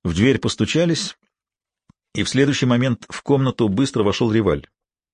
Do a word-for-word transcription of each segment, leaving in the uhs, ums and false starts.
В дверь постучались, и в следующий момент в комнату быстро вошел Риваль.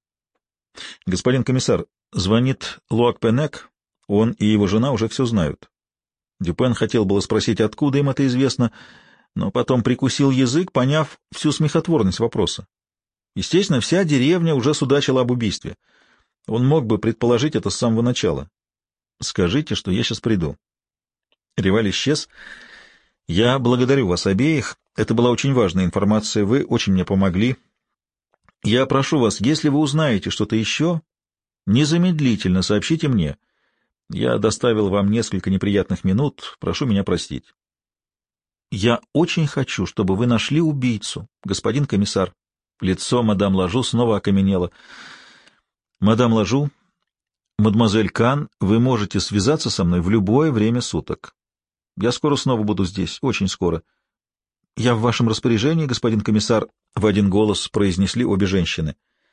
— Господин комиссар, звонит Луак Пенек, он и его жена уже все знают. Дюпен хотел было спросить, откуда им это известно, но потом прикусил язык, поняв всю смехотворность вопроса. Естественно, вся деревня уже судачила об убийстве. Он мог бы предположить это с самого начала. — Скажите, что я сейчас приду. Риваль исчез. — Я благодарю вас обеих. Это была очень важная информация. Вы очень мне помогли. Я прошу вас, если вы узнаете что-то еще, незамедлительно сообщите мне. Я доставил вам несколько неприятных минут. Прошу меня простить. — Я очень хочу, чтобы вы нашли убийцу, господин комиссар. Лицо мадам Лажу снова окаменело. — Мадам Лажу, мадемуазель Кан, вы можете связаться со мной в любое время суток. Я скоро снова буду здесь, очень скоро. — Я в вашем распоряжении, господин комиссар, — в один голос произнесли обе женщины.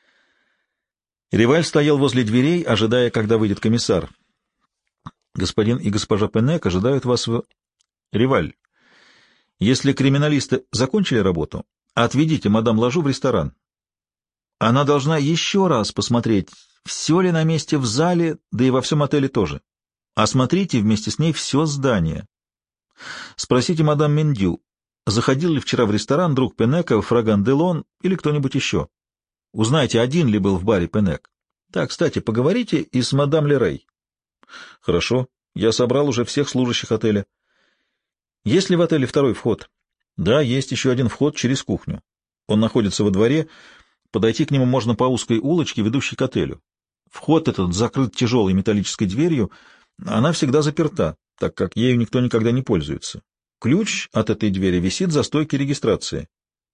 Риваль стоял возле дверей, ожидая, когда выйдет комиссар. — Господин и госпожа Пенек ожидают вас в... — Риваль, если криминалисты закончили работу, отведите мадам Лажу в ресторан. Она должна еще раз посмотреть, все ли на месте в зале, да и во всем отеле тоже. Осмотрите вместе с ней все здание. Спросите мадам Мендю, заходил ли вчера в ресторан друг Пенека, Фраган Делон или кто-нибудь еще. Узнайте, один ли был в баре Пенек. Так, кстати, поговорите и с мадам Лерей. Хорошо, я собрал уже всех служащих отеля. Есть ли в отеле второй вход? Да, есть еще один вход через кухню. Он находится во дворе. Подойти к нему можно по узкой улочке, ведущей к отелю. Вход этот закрыт тяжелой металлической дверью. Она всегда заперта, так как ею никто никогда не пользуется. Ключ от этой двери висит за стойкой регистрации.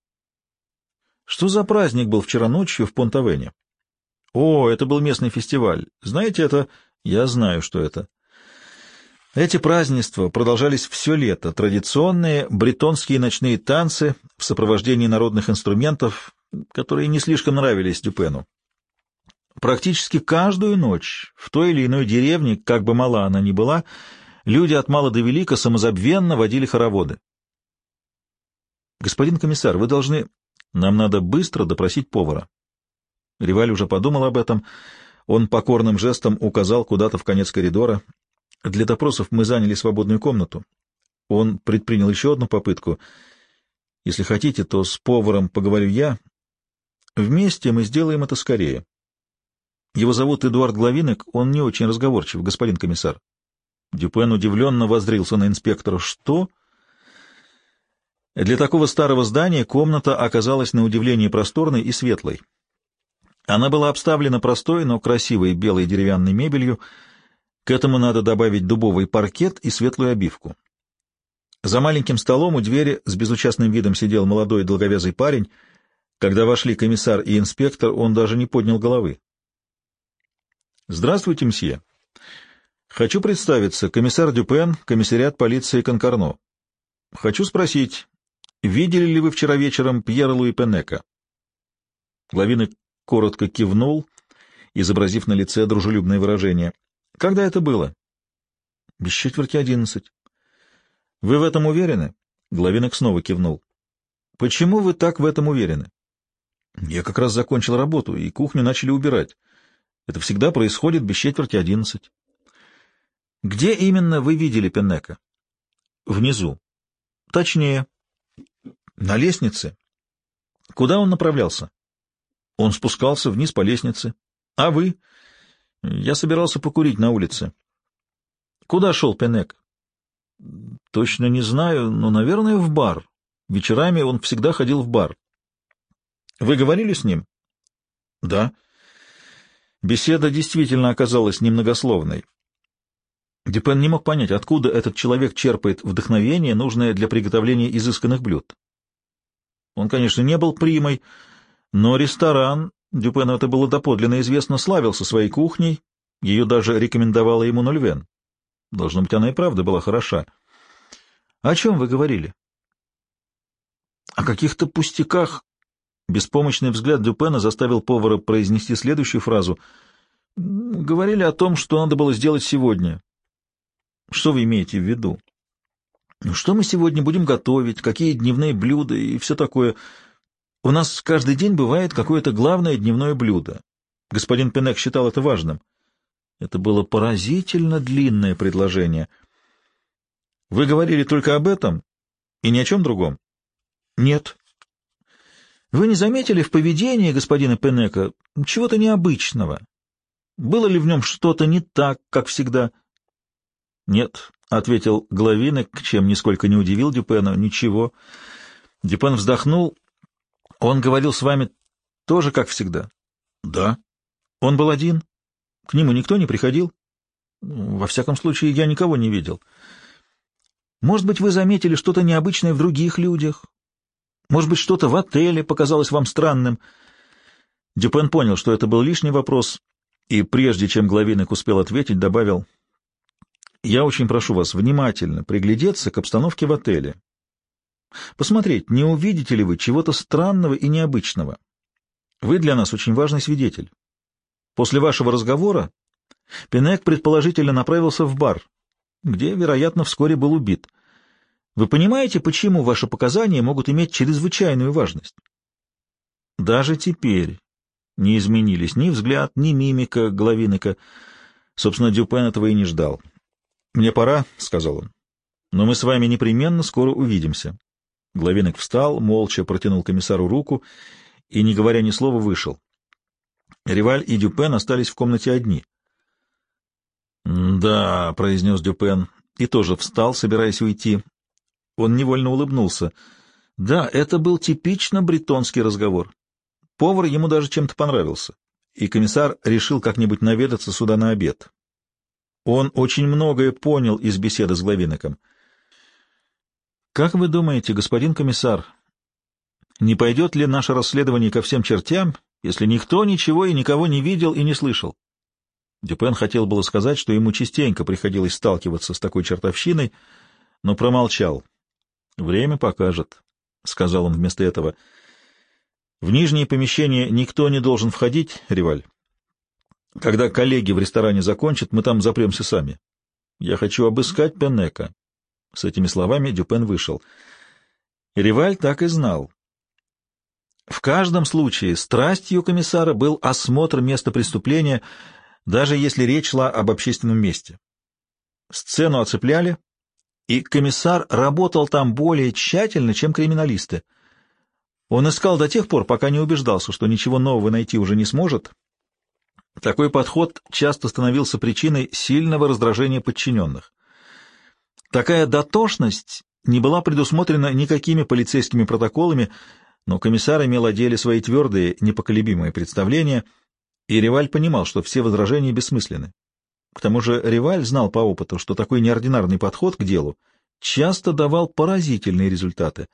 Что за праздник был вчера ночью в Понт-Авене? О, это был местный фестиваль. Знаете это? Я знаю, что это. Эти празднества продолжались все лето, традиционные бретонские ночные танцы в сопровождении народных инструментов, которые не слишком нравились Дюпену. Практически каждую ночь в той или иной деревне, как бы мала она ни была, люди от мала до велика самозабвенно водили хороводы. «Господин комиссар, вы должны...» «Нам надо быстро допросить повара». Риваль уже подумал об этом. Он покорным жестом указал куда-то в конец коридора. «Для допросов мы заняли свободную комнату». Он предпринял еще одну попытку. «Если хотите, то с поваром поговорю я. Вместе мы сделаем это скорее. Его зовут Эдуард Главинек, он не очень разговорчив, господин комиссар». Дюпен удивленно воззрился на инспектора. «Что?» Для такого старого здания комната оказалась на удивление просторной и светлой. Она была обставлена простой, но красивой белой деревянной мебелью. К этому надо добавить дубовый паркет и светлую обивку. За маленьким столом у двери с безучастным видом сидел молодой долговязый парень. Когда вошли комиссар и инспектор, он даже не поднял головы. «Здравствуйте, мсье. Хочу представиться. Комиссар Дюпен, комиссариат полиции Конкарно. Хочу спросить, видели ли вы вчера вечером Пьера Луи Пенека?» Главинок коротко кивнул, изобразив на лице дружелюбное выражение. «Когда это было?» «Без четверти одиннадцать». «Вы в этом уверены?» Главинок снова кивнул. «Почему вы так в этом уверены?» «Я как раз закончил работу, и кухню начали убирать. Это всегда происходит без четверти одиннадцать». «Где именно вы видели Пенека?» «Внизу». «Точнее». «На лестнице». «Куда он направлялся?» «Он спускался вниз по лестнице». «А вы?» «Я собирался покурить на улице». «Куда шел Пенек?» «Точно не знаю, но, наверное, в бар. Вечерами он всегда ходил в бар». «Вы говорили с ним?» «Да». Беседа действительно оказалась немногословной. Дюпен не мог понять, откуда этот человек черпает вдохновение, нужное для приготовления изысканных блюд. Он, конечно, не был примой, но ресторан, Дюпену это было доподлинно известно, славился своей кухней, ее даже рекомендовала ему Нольвен. Должно быть, она и правда была хороша. — О чем вы говорили? — О каких-то пустяках. Беспомощный взгляд Дюпена заставил повара произнести следующую фразу. — Говорили о том, что надо было сделать сегодня. — Что вы имеете в виду? Ну, что мы сегодня будем готовить, какие дневные блюда и все такое. У нас каждый день бывает какое-то главное дневное блюдо. Господин Пенек считал это важным. Это было поразительно длинное предложение. Вы говорили только об этом и ни о чем другом? Нет. Вы не заметили в поведении господина Пенека чего-то необычного? Было ли в нем что-то не так, как всегда? Нет, — ответил Главинек, чем нисколько не удивил Дюпена. Ничего. Дюпен вздохнул. Он говорил с вами тоже, как всегда? Да. Он был один? К нему никто не приходил? Во всяком случае, я никого не видел. Может быть, вы заметили что-то необычное в других людях? Может быть, что-то в отеле показалось вам странным? Дюпен понял, что это был лишний вопрос, и прежде чем Главинек успел ответить, добавил: «Я очень прошу вас внимательно приглядеться к обстановке в отеле. Посмотреть, не увидите ли вы чего-то странного и необычного. Вы для нас очень важный свидетель. После вашего разговора Пенек предположительно направился в бар, где, вероятно, вскоре был убит. Вы понимаете, почему ваши показания могут иметь чрезвычайную важность?» Даже теперь не изменились ни взгляд, ни мимика Главинека. Собственно, Дюпен этого и не ждал. «Мне пора», — сказал он, — «но мы с вами непременно скоро увидимся». Главинек встал, молча протянул комиссару руку и, не говоря ни слова, вышел. Риваль и Дюпен остались в комнате одни. «Да», — произнес Дюпен, и тоже встал, собираясь уйти. Он невольно улыбнулся. Да, это был типично бретонский разговор. Повар ему даже чем-то понравился, и комиссар решил как-нибудь наведаться сюда на обед. Он очень многое понял из беседы с Главинеком. «Как вы думаете, господин комиссар, не пойдет ли наше расследование ко всем чертям, если никто ничего и никого не видел и не слышал?» Дюпен хотел было сказать, что ему частенько приходилось сталкиваться с такой чертовщиной, но промолчал. «Время покажет», — сказал он вместо этого. «В нижние помещения никто не должен входить, Риваль. Когда коллеги в ресторане закончат, мы там запремся сами. Я хочу обыскать Пенека». С этими словами Дюпен вышел. Риваль так и знал. В каждом случае страстью комиссара был осмотр места преступления, даже если речь шла об общественном месте. Сцену оцепляли, и комиссар работал там более тщательно, чем криминалисты. Он искал до тех пор, пока не убеждался, что ничего нового найти уже не сможет. Такой подход часто становился причиной сильного раздражения подчиненных. Такая дотошность не была предусмотрена никакими полицейскими протоколами, но комиссар имел о деле свои твердые, непоколебимые представления, и Риваль понимал, что все возражения бессмысленны. К тому же Риваль знал по опыту, что такой неординарный подход к делу часто давал поразительные результаты.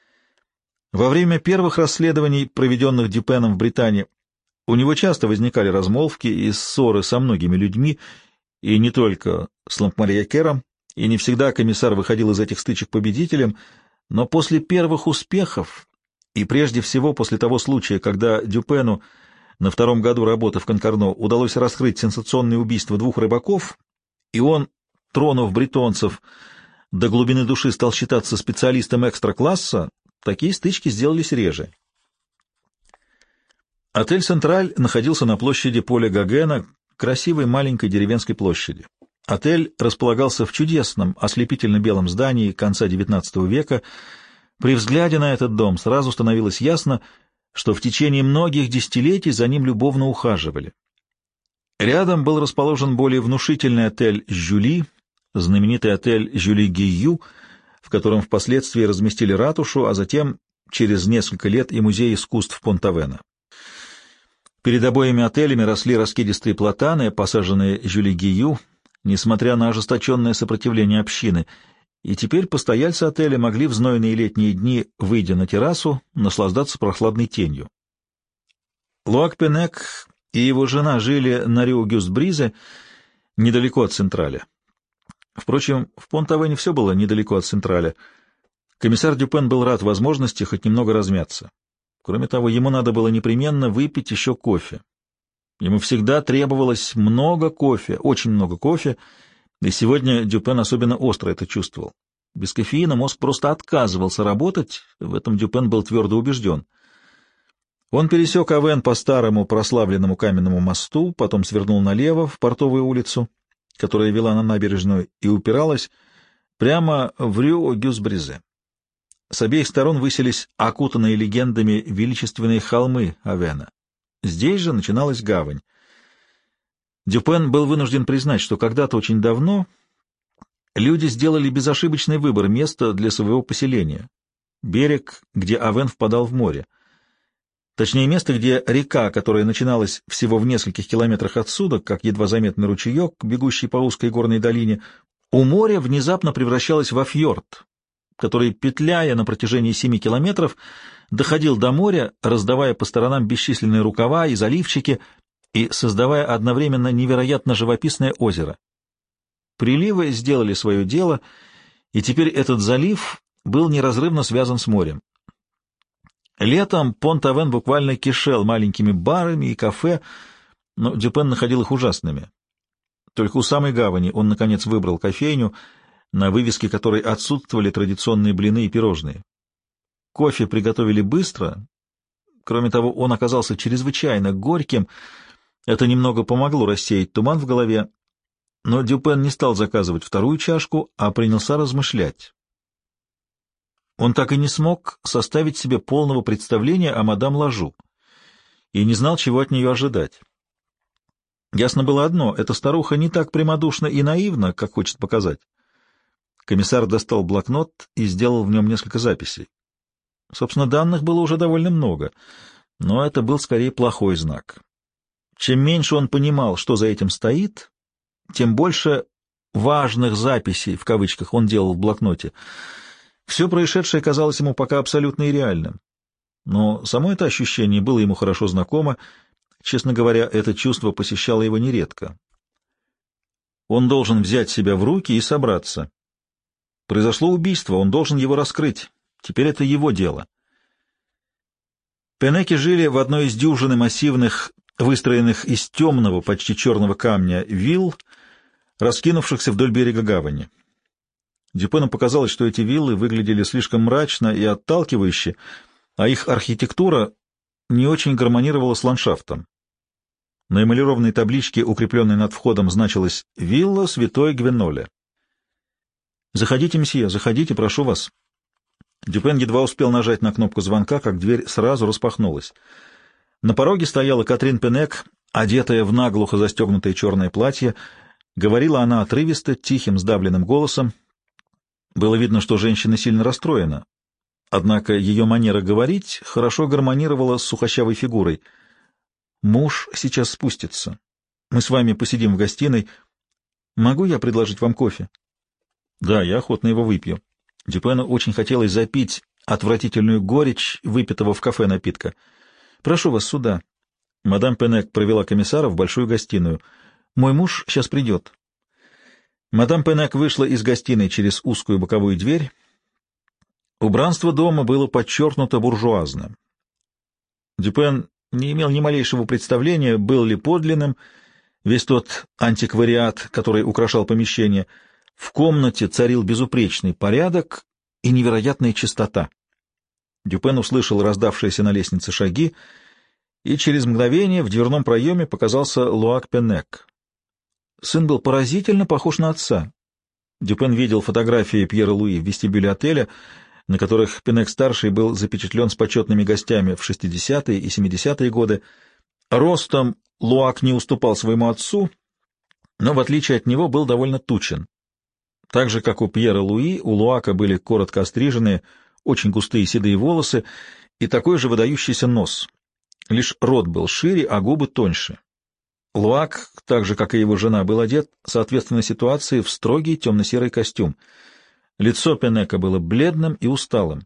Во время первых расследований, проведенных Дюпеном в Британии, у него часто возникали размолвки и ссоры со многими людьми, и не только с Лампмарьякером, и не всегда комиссар выходил из этих стычек победителем, но после первых успехов, и прежде всего после того случая, когда Дюпену на втором году работы в Конкорно удалось раскрыть сенсационное убийство двух рыбаков, и он, тронув бретонцев, до глубины души стал считаться специалистом экстра-класса, такие стычки сделались реже. Отель «Централь» находился на площади Поля Гогена, красивой маленькой деревенской площади. Отель располагался в чудесном, ослепительно-белом здании конца девятнадцатого века. При взгляде на этот дом сразу становилось ясно, что в течение многих десятилетий за ним любовно ухаживали. Рядом был расположен более внушительный отель «Жюли», знаменитый отель «Жюли Гию», в котором впоследствии разместили ратушу, а затем, через несколько лет, и музей искусств Понт-Авена. Перед обоими отелями росли раскидистые платаны, посаженные Жюли Гию, несмотря на ожесточенное сопротивление общины, и теперь постояльцы отеля могли в знойные летние дни, выйдя на террасу, наслаждаться прохладной тенью. Луак Пенек и его жена жили на Риу-Гюст-Бризе, недалеко от Централя. Впрочем, в Понт-Авене все было недалеко от Централя. Комиссар Дюпен был рад возможности хоть немного размяться. Кроме того, ему надо было непременно выпить еще кофе. Ему всегда требовалось много кофе, очень много кофе, и сегодня Дюпен особенно остро это чувствовал. Без кофеина мозг просто отказывался работать, в этом Дюпен был твердо убежден. Он пересек Авен по старому прославленному каменному мосту, потом свернул налево в Портовую улицу, которая вела на набережную и упиралась прямо в Рю-Гюс-Бризе. С обеих сторон высились окутанные легендами величественные холмы Авена. Здесь же начиналась гавань. Дюпен был вынужден признать, что когда-то очень давно люди сделали безошибочный выбор места для своего поселения — берег, где Авен впадал в море. Точнее, место, где река, которая начиналась всего в нескольких километрах отсюда, как едва заметный ручеек, бегущий по узкой горной долине, у моря внезапно превращалась во фьорд, который, петляя на протяжении семи километров, доходил до моря, раздавая по сторонам бесчисленные рукава и заливчики и создавая одновременно невероятно живописное озеро. Приливы сделали свое дело, и теперь этот залив был неразрывно связан с морем. Летом Понт-Авен буквально кишел маленькими барами и кафе, но Дюпен находил их ужасными. Только у самой гавани он, наконец, выбрал кофейню, на вывеске которой отсутствовали традиционные блины и пирожные. Кофе приготовили быстро. Кроме того, он оказался чрезвычайно горьким. Это немного помогло рассеять туман в голове, но Дюпен не стал заказывать вторую чашку, а принялся размышлять. Он так и не смог составить себе полного представления о мадам Лажу и не знал, чего от нее ожидать. Ясно было одно — эта старуха не так прямодушна и наивна, как хочет показать. Комиссар достал блокнот и сделал в нем несколько записей. Собственно, данных было уже довольно много, но это был скорее плохой знак. Чем меньше он понимал, что за этим стоит, тем больше «важных записей» в кавычках он делал в блокноте. Все происшедшее казалось ему пока абсолютно нереальным. Но само это ощущение было ему хорошо знакомо. Честно говоря, это чувство посещало его нередко. Он должен взять себя в руки и собраться. Произошло убийство, он должен его раскрыть. Теперь это его дело. Пенеки жили в одной из дюжины массивных, выстроенных из темного, почти черного камня, вилл, раскинувшихся вдоль берега гавани. Дюпену показалось, что эти виллы выглядели слишком мрачно и отталкивающе, а их архитектура не очень гармонировала с ландшафтом. На эмалированной табличке, укрепленной над входом, значилось «Вилла Святой Гвеноле». «Заходите, месье, заходите, прошу вас». Дюпен едва успел нажать на кнопку звонка, как дверь сразу распахнулась. На пороге стояла Катрин Пенек, одетая в наглухо застегнутое черное платье. Говорила она отрывисто, тихим, сдавленным голосом. Было видно, что женщина сильно расстроена. Однако ее манера говорить хорошо гармонировала с сухощавой фигурой. «Муж сейчас спустится. Мы с вами посидим в гостиной. Могу я предложить вам кофе?» «Да, я охотно его выпью». Дюпену очень хотелось запить отвратительную горечь выпитого в кафе напитка. «Прошу вас сюда». Мадам Пенек провела комиссара в большую гостиную. «Мой муж сейчас придет». Мадам Пенек вышла из гостиной через узкую боковую дверь. Убранство дома было подчеркнуто буржуазным. Дюпен не имел ни малейшего представления, был ли подлинным весь тот антиквариат, который украшал помещение. В комнате царил безупречный порядок и невероятная чистота. Дюпен услышал раздавшиеся на лестнице шаги, и через мгновение в дверном проеме показался Луак Пенек. Сын был поразительно похож на отца. Дюпен видел фотографии Пьера Луи в вестибюле отеля, на которых Пенек-старший был запечатлен с почетными гостями в шестидесятые и семидесятые годы. Ростом Луак не уступал своему отцу, но, в отличие от него, был довольно тучен. Так же, как у Пьера Луи, у Луака были коротко остриженные, очень густые седые волосы и такой же выдающийся нос. Лишь рот был шире, а губы тоньше. Луак, так же, как и его жена, был одет, соответственно ситуации, в строгий темно-серый костюм. Лицо Пенека было бледным и усталым.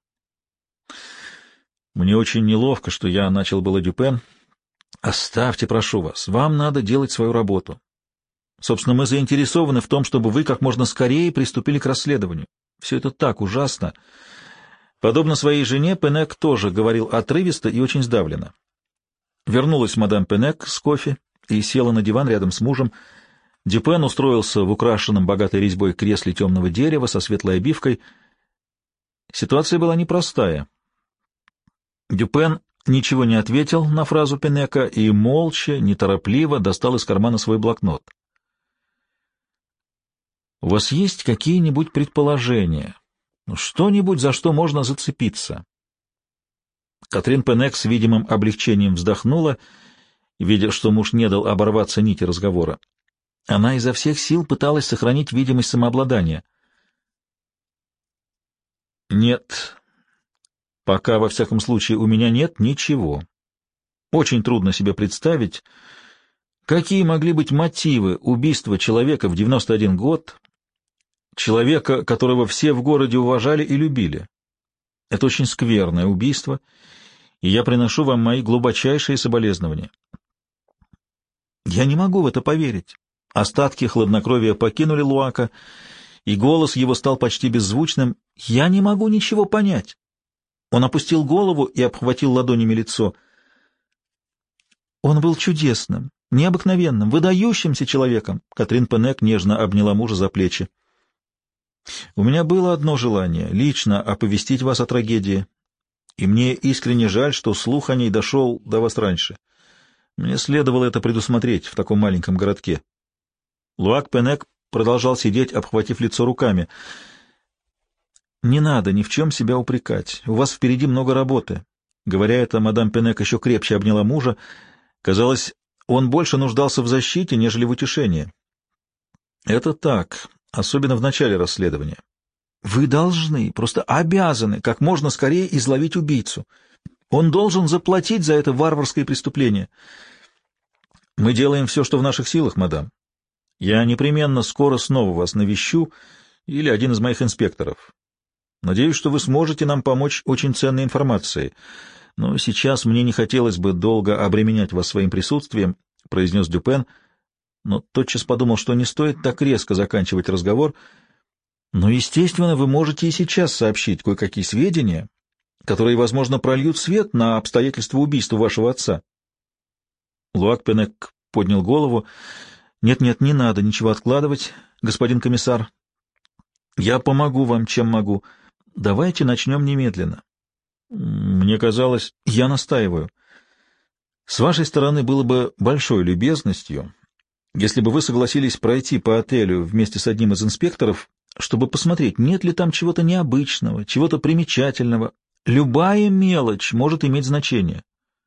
«Мне очень неловко, что я начал было Дюпен. Оставьте, прошу вас, вам надо делать свою работу. Собственно, мы заинтересованы в том, чтобы вы как можно скорее приступили к расследованию. Все это так ужасно». Подобно своей жене, Пенек тоже говорил отрывисто и очень сдавленно. Вернулась мадам Пенек с кофе и села на диван рядом с мужем. Дюпен устроился в украшенном богатой резьбой кресле темного дерева со светлой обивкой. Ситуация была непростая. Дюпен ничего не ответил на фразу Пенека и молча, неторопливо достал из кармана свой блокнот. «У вас есть какие-нибудь предположения? Что-нибудь, за что можно зацепиться?» Катрин Пенек с видимым облегчением вздохнула, видя, что муж не дал оборваться нити разговора. Она изо всех сил пыталась сохранить видимость самообладания. «Нет, пока, во всяком случае, у меня нет ничего. Очень трудно себе представить, какие могли быть мотивы убийства человека в девяносто один год, человека, которого все в городе уважали и любили. Это очень скверное убийство, и я приношу вам мои глубочайшие соболезнования». «Я не могу в это поверить». Остатки хладнокровия покинули Луака, и голос его стал почти беззвучным. «Я не могу ничего понять». Он опустил голову и обхватил ладонями лицо. «Он был чудесным, необыкновенным, выдающимся человеком». Катрин Пенек нежно обняла мужа за плечи. «У меня было одно желание — лично оповестить вас о трагедии, и мне искренне жаль, что слух о ней дошел до вас раньше. Мне следовало это предусмотреть в таком маленьком городке». Луак Пенек продолжал сидеть, обхватив лицо руками. «Не надо ни в чем себя упрекать. У вас впереди много работы». Говоря это, мадам Пенек еще крепче обняла мужа. Казалось, он больше нуждался в защите, нежели в утешении. «Это так, особенно в начале расследования. Вы должны, просто обязаны, как можно скорее изловить убийцу. Он должен заплатить за это варварское преступление». «Мы делаем все, что в наших силах, мадам. Я непременно скоро снова вас навещу или один из моих инспекторов. Надеюсь, что вы сможете нам помочь очень ценной информацией. Но сейчас мне не хотелось бы долго обременять вас своим присутствием», — произнес Дюпен, но тотчас подумал, что не стоит так резко заканчивать разговор. «Но, естественно, вы можете и сейчас сообщить кое-какие сведения, которые, возможно, прольют свет на обстоятельства убийства вашего отца». Луак Пенек поднял голову. «Нет-нет, не надо ничего откладывать, господин комиссар. Я помогу вам, чем могу. Давайте начнем немедленно». «Мне казалось, я настаиваю. С вашей стороны было бы большой любезностью, если бы вы согласились пройти по отелю вместе с одним из инспекторов, чтобы посмотреть, нет ли там чего-то необычного, чего-то примечательного. Любая мелочь может иметь значение.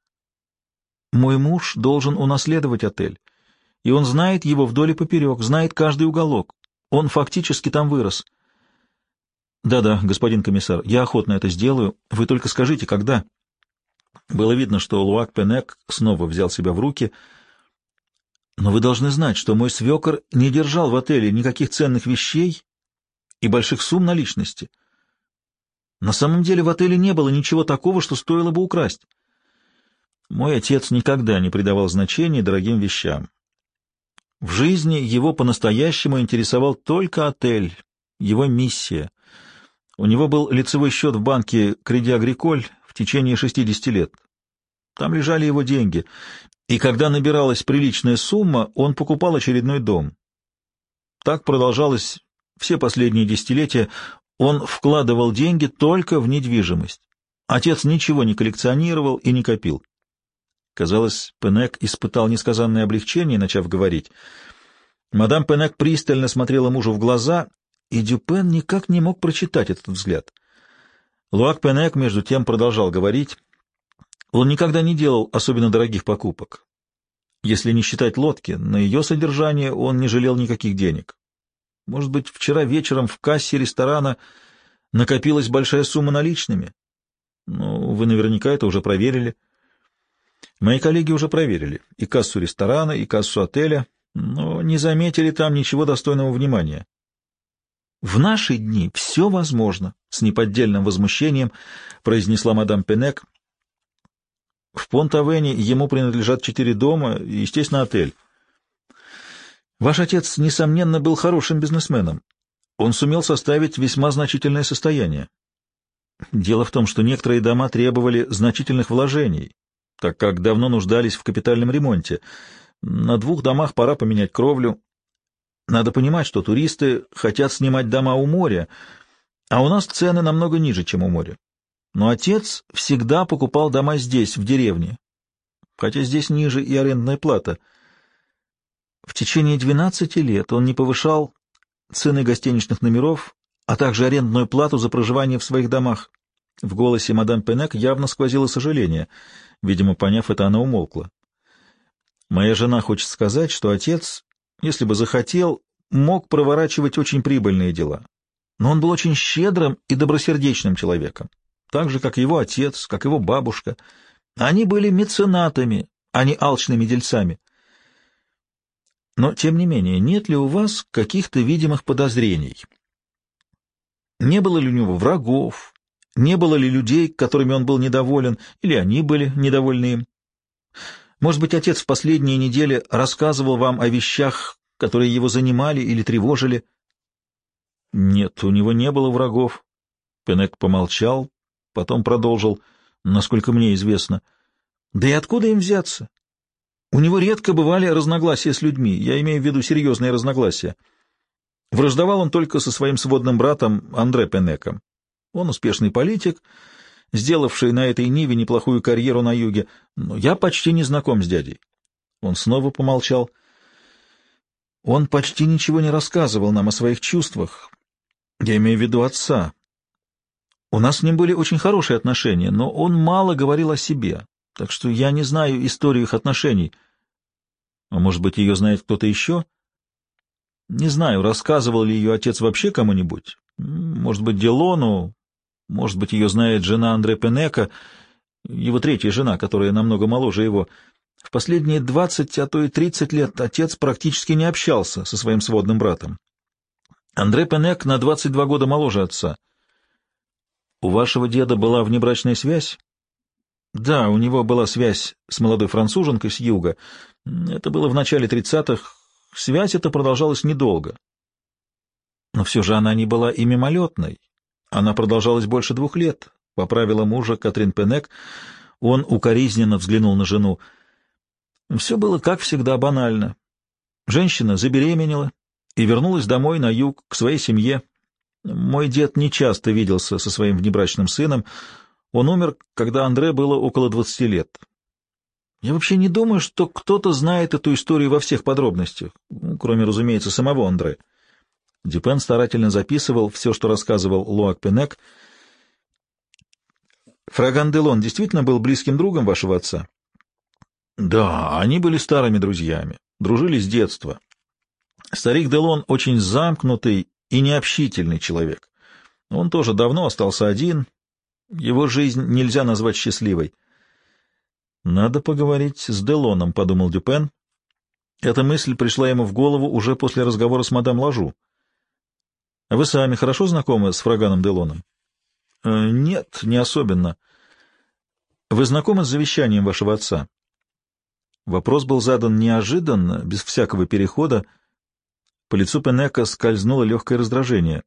Мой муж должен унаследовать отель, и он знает его вдоль и поперек, знает каждый уголок. Он фактически там вырос». «Да-да, господин комиссар, я охотно это сделаю. Вы только скажите, когда». Было видно, что Луак Пенек снова взял себя в руки. «Но вы должны знать, что мой свекор не держал в отеле никаких ценных вещей и больших сумм наличности. На самом деле в отеле не было ничего такого, что стоило бы украсть. Мой отец никогда не придавал значения дорогим вещам. В жизни его по-настоящему интересовал только отель, его миссия. У него был лицевой счет в банке Crédit Agricole в течение шестидесяти лет. Там лежали его деньги, и когда набиралась приличная сумма, он покупал очередной дом. Так продолжалось все последние десятилетия. Он вкладывал деньги только в недвижимость. Отец ничего не коллекционировал и не копил». Казалось, Пенек испытал несказанное облегчение, начав говорить. Мадам Пенек пристально смотрела мужу в глаза, и Дюпен никак не мог прочитать этот взгляд. Луак Пенек, между тем, продолжал говорить. Он никогда не делал особенно дорогих покупок. Если не считать лодки, на ее содержание он не жалел никаких денег. Может быть, вчера вечером в кассе ресторана накопилась большая сумма наличными? Ну, вы наверняка это уже проверили. Мои коллеги уже проверили и кассу ресторана, и кассу отеля, но не заметили там ничего достойного внимания. «В наши дни все возможно», — с неподдельным возмущением произнесла мадам Пенек. «В Понт-Авене ему принадлежат четыре дома и, естественно, отель. Ваш отец, несомненно, был хорошим бизнесменом. Он сумел составить весьма значительное состояние. Дело в том, что некоторые дома требовали значительных вложений, так как давно нуждались в капитальном ремонте. На двух домах пора поменять кровлю. Надо понимать, что туристы хотят снимать дома у моря, А у нас цены намного ниже, чем у моря. Но отец всегда покупал дома здесь, в деревне, хотя здесь ниже и арендная плата. В течение двенадцати лет он не повышал цены гостиничных номеров, а также арендную плату за проживание в своих домах. В голосе мадам Пенек явно сквозило сожаление. Видимо, поняв это, она умолкла. Моя жена хочет сказать, что отец, если бы захотел, мог проворачивать очень прибыльные дела. Но он был очень щедрым и добросердечным человеком, так же, как его отец, как его бабушка. Они были меценатами, а не алчными дельцами. Но, тем не менее, нет ли у вас каких-то видимых подозрений? Не было ли у него врагов? Не было ли людей, которыми он был недоволен, или они были недовольны им? Может быть, отец в последние недели рассказывал вам о вещах, которые его занимали или тревожили? Нет, у него не было врагов. Пенек помолчал, потом продолжил, насколько мне известно. Да и откуда им взяться? У него редко бывали разногласия с людьми, я имею в виду серьезные разногласия. Враждовал он только со своим сводным братом Андре Пенеком. Он успешный политик, сделавший на этой ниве неплохую карьеру на юге, но я почти не знаком с дядей. Он снова помолчал. Он почти ничего не рассказывал нам о своих чувствах. Я имею в виду отца. У нас с ним были очень хорошие отношения, но он мало говорил о себе, так что я не знаю историю их отношений. А может быть, ее знает кто-то еще? Не знаю, рассказывал ли ее отец вообще кому-нибудь. Может быть, Делону, может быть, ее знает жена Андре Пенека, его третья жена, которая намного моложе его. В последние двадцать, а то и тридцать лет отец практически не общался со своим сводным братом. Андре Пенек на двадцать два года моложе отца. У вашего деда была внебрачная связь? Да, у него была связь с молодой француженкой с юга. Это было в начале тридцатых. Связь эта продолжалась недолго. Но все же она не была и мимолетной. Она продолжалась больше двух лет. Поправила мужа Катрин Пенек. Он укоризненно взглянул на жену. Все было, как всегда, банально. Женщина забеременела и вернулась домой на юг, к своей семье. Мой дед нечасто виделся со своим внебрачным сыном. Он умер, когда Андре было около двадцати лет. Я вообще не думаю, что кто-то знает эту историю во всех подробностях, кроме, разумеется, самого Андре. Дюпен старательно записывал все, что рассказывал Луак Пенек. Фраган Делон действительно был близким другом вашего отца? Да, они были старыми друзьями, дружили с детства. Старик Делон очень замкнутый и необщительный человек. Он тоже давно остался один. Его жизнь нельзя назвать счастливой. «Надо поговорить с Делоном», — подумал Дюпен. Эта мысль пришла ему в голову уже после разговора с мадам Лажу. «А вы сами хорошо знакомы с Фраганом Делоном?» э, «Нет, не особенно. Вы знакомы с завещанием вашего отца?» Вопрос был задан неожиданно, без всякого перехода. По лицу Пенека скользнуло легкое раздражение.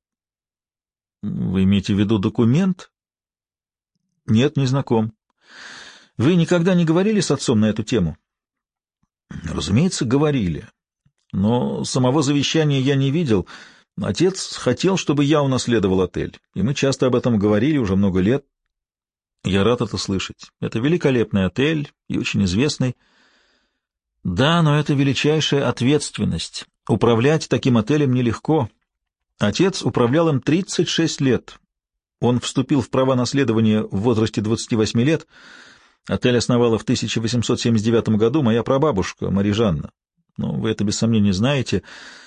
«Вы имеете в виду документ?» «Нет, не знаком. Вы никогда не говорили с отцом на эту тему?» «Разумеется, говорили. Но самого завещания я не видел. Отец хотел, чтобы я унаследовал отель, и мы часто об этом говорили уже много лет. Я рад это слышать. Это великолепный отель и очень известный. Да, но это величайшая ответственность. Управлять таким отелем нелегко. Отец управлял им тридцать шесть лет. Он вступил в права наследования в возрасте двадцати восьми лет. Отель основала в тысяча восемьсот семьдесят девятом году моя прабабушка Мария Жанна. Ну, вы это без сомнения знаете.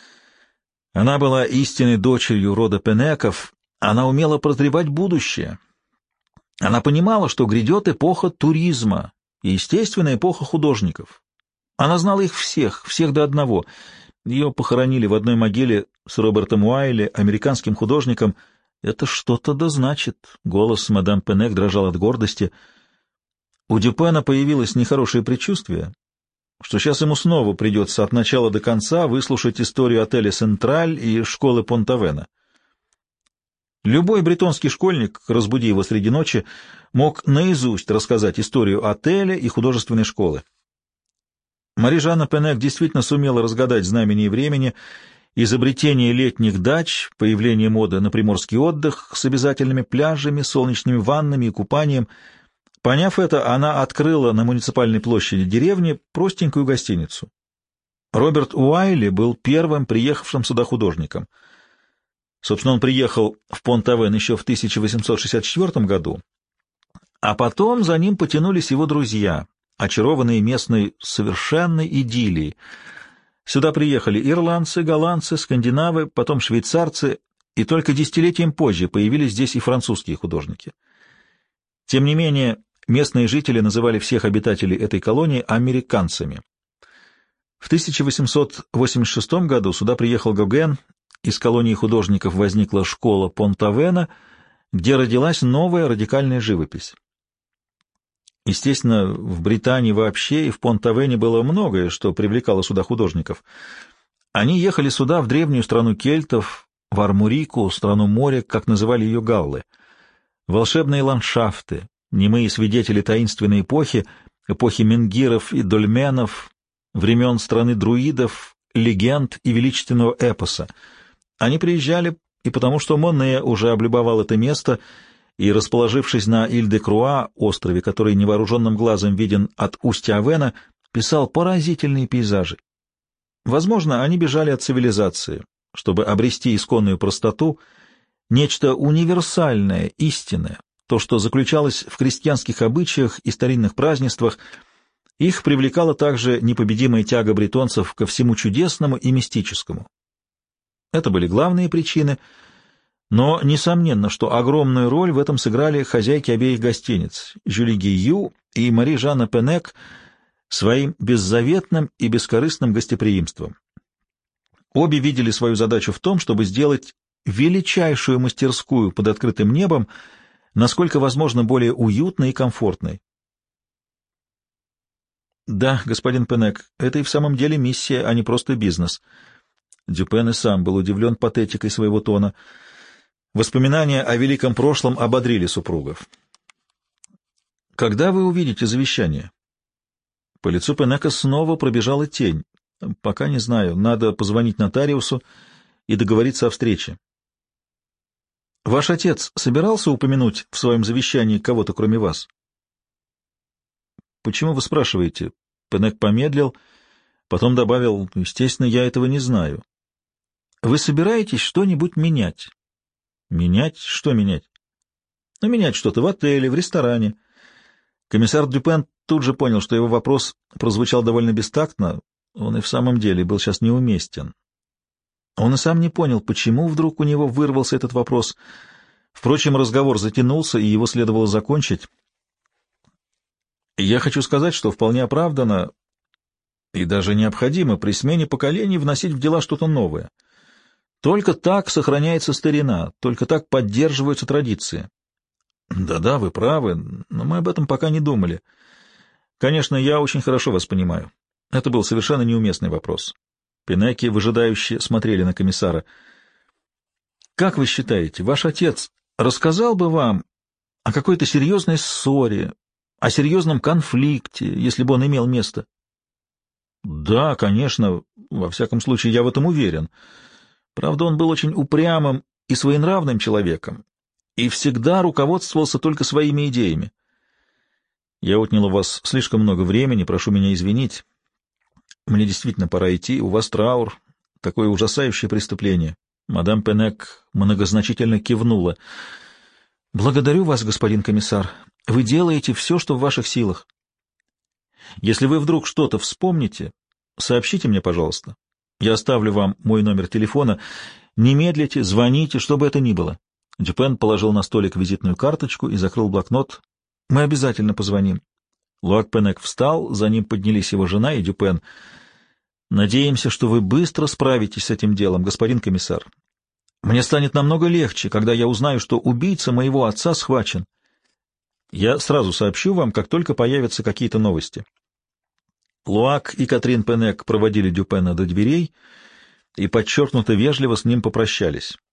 Она была истинной дочерью рода Пенеков. Она умела прозревать будущее. Она понимала, что грядет эпоха туризма и, естественно, эпоха художников. Она знала их всех, всех до одного. Ее похоронили в одной могиле с Робертом Уайли, американским художником. Это что-то да значит. Голос мадам Пенек дрожал от гордости. У Дюпена появилось нехорошее предчувствие, что сейчас ему снова придется от начала до конца выслушать историю отеля «Централь» и школы Понтавена. Любой бретонский школьник, разбуди его среди ночи, мог наизусть рассказать историю отеля и художественной школы. Мари Жанна Пенек действительно сумела разгадать знамение времени изобретение летних дач, появление моды на приморский отдых с обязательными пляжами, солнечными ваннами и купанием. Поняв это, она открыла на муниципальной площади деревни простенькую гостиницу. Роберт Уайли был первым приехавшим сюда художником. Собственно, он приехал в Понт-Авен еще в тысяча восемьсот шестьдесят четвёртом году, а потом за ним потянулись его друзья, очарованные местной совершенной идиллией. Сюда приехали ирландцы, голландцы, скандинавы, потом швейцарцы, и только десятилетием позже появились здесь и французские художники. Тем не менее, местные жители называли всех обитателей этой колонии американцами. В тысяча восемьсот восемьдесят шестом году сюда приехал Гоген, из колонии художников возникла школа Понт-Авена, где родилась новая радикальная живопись. Естественно, в Британии вообще и в Понт-Авене было многое, что привлекало сюда художников. Они ехали сюда, в древнюю страну кельтов, в Армурику, страну моря, как называли ее галлы. Волшебные ландшафты, немые свидетели таинственной эпохи, эпохи менгиров и дольменов, времен страны друидов, легенд и величественного эпоса. Они приезжали и потому, что Моне уже облюбовал это место и, расположившись на Иль-де-Круа, острове, который невооруженным глазом виден от устья Авена, писал поразительные пейзажи. Возможно, они бежали от цивилизации, чтобы обрести исконную простоту, нечто универсальное, истинное, то, что заключалось в крестьянских обычаях и старинных празднествах. Их привлекала также непобедимая тяга бретонцев ко всему чудесному и мистическому. Это были главные причины, но несомненно, что огромную роль в этом сыграли хозяйки обеих гостиниц, Жюли Гию и Мари Жанна Пенек, своим беззаветным и бескорыстным гостеприимством. Обе видели свою задачу в том, чтобы сделать величайшую мастерскую под открытым небом, насколько возможно более уютной и комфортной. Да, господин Пенек, это и в самом деле миссия, а не просто бизнес. Дюпен и сам был удивлен патетикой своего тона. Воспоминания о великом прошлом ободрили супругов. «Когда вы увидите завещание?» По лицу Пенека снова пробежала тень. «Пока не знаю. Надо позвонить нотариусу и договориться о встрече». «Ваш отец собирался упомянуть в своем завещании кого-то, кроме вас?» «Почему вы спрашиваете?» Пенек помедлил, потом добавил: «Естественно, я этого не знаю». «Вы собираетесь что-нибудь менять?» «Менять? Что менять?» «Ну, менять что-то в отеле, в ресторане». Комиссар Дюпен тут же понял, что его вопрос прозвучал довольно бестактно, он и в самом деле был сейчас неуместен. Он и сам не понял, почему вдруг у него вырвался этот вопрос. Впрочем, разговор затянулся, и его следовало закончить. «Я хочу сказать, что вполне оправдано и даже необходимо при смене поколений вносить в дела что-то новое. Только так сохраняется старина, только так поддерживаются традиции». «Да-да, вы правы, но мы об этом пока не думали. Конечно, я очень хорошо вас понимаю. Это был совершенно неуместный вопрос». Пенеки выжидающе смотрели на комиссара. «Как вы считаете, ваш отец рассказал бы вам о какой-то серьезной ссоре, о серьезном конфликте, если бы он имел место?» «Да, конечно, во всяком случае, я в этом уверен. Правда, он был очень упрямым и своенравным человеком и всегда руководствовался только своими идеями. Я отнял у вас слишком много времени, прошу меня извинить. Мне действительно пора идти, у вас траур, такое ужасающее преступление». Мадам Пенек многозначительно кивнула. «Благодарю вас, господин комиссар. Вы делаете все, что в ваших силах. Если вы вдруг что-то вспомните, сообщите мне, пожалуйста. Я оставлю вам мой номер телефона. Не медлите, звоните, что бы это ни было». Дюпен положил на столик визитную карточку и закрыл блокнот. «Мы обязательно позвоним». Луак Пенек встал, за ним поднялись его жена и Дюпен. «Надеемся, что вы быстро справитесь с этим делом, господин комиссар. Мне станет намного легче, когда я узнаю, что убийца моего отца схвачен. Я сразу сообщу вам, как только появятся какие-то новости». Луак и Катрин Пенек проводили Дюпена до дверей и подчеркнуто вежливо с ним попрощались.